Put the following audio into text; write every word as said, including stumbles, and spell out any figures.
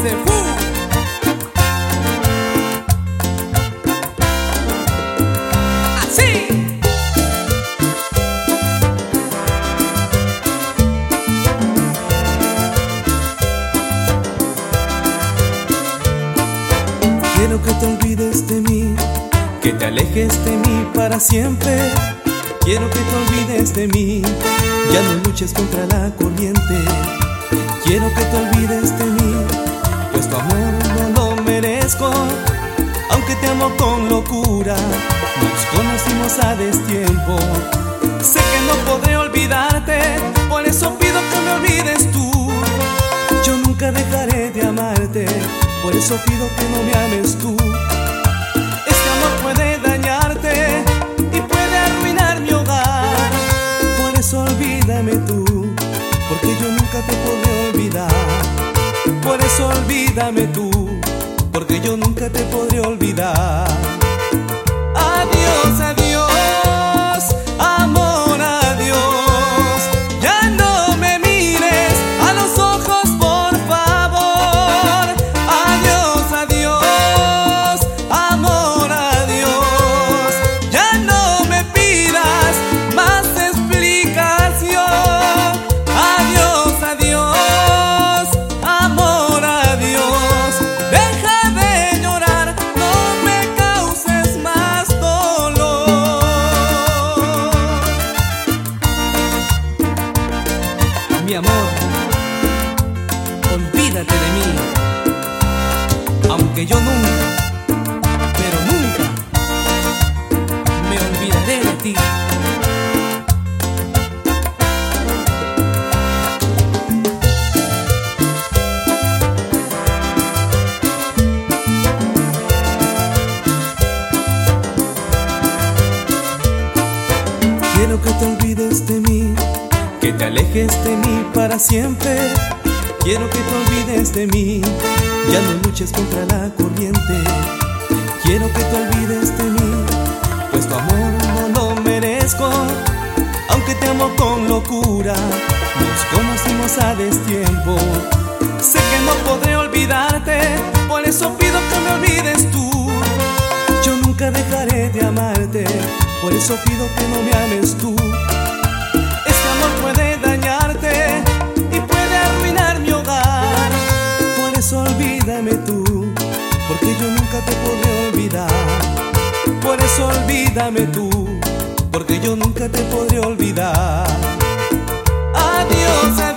dice ¡fu! Así. Quiero que te olvides de mí, que te alejes de mí para siempre. Quiero que te olvides de mí, ya no luches contra la corriente. Quiero que te olvides de mí, pues tu amor no lo merezco. Aunque te amo con locura, nos conocimos a destiempo. Sé que no podré olvidarte, por eso pido que me olvides tú. Yo nunca dejaré de amarte, por eso pido que no me ames tú. Este amor puede dañarte y puede arruinar mi hogar. Por eso olvídame tú, porque yo nunca te podré olvidar. Por eso olvídame tú, porque yo nunca te podré olvidar. Adiós, adiós, amor, adiós. Ya no me mires a los ojos, por favor. Adiós, adiós, amor, adiós. Ya no me pidas más explicación. Adiós, adiós, amor, adiós. Deja de llorar, no me causes más dolor. Mi amor, olvídate de mí, aunque yo nunca, pero nunca me olvidaré de ti. Quiero que te olvides de mí, que te alejes de mí para siempre. Quiero que te olvides de mí, ya no luches contra la corriente. Quiero que te olvides de mí, pues tu amor no lo merezco. Aunque te amo con locura, nos conocimos a destiempo. Sé que no podré olvidarte, por eso pido que me olvides tú. Yo nunca dejaré de amarte, por eso pido que no me ames tú. Este amor puede dañarte y puede arruinar mi hogar. Por eso olvídame tú, porque yo nunca te podré olvidar. Por eso olvídame tú, porque yo nunca te podré olvidar. Adiós, adiós.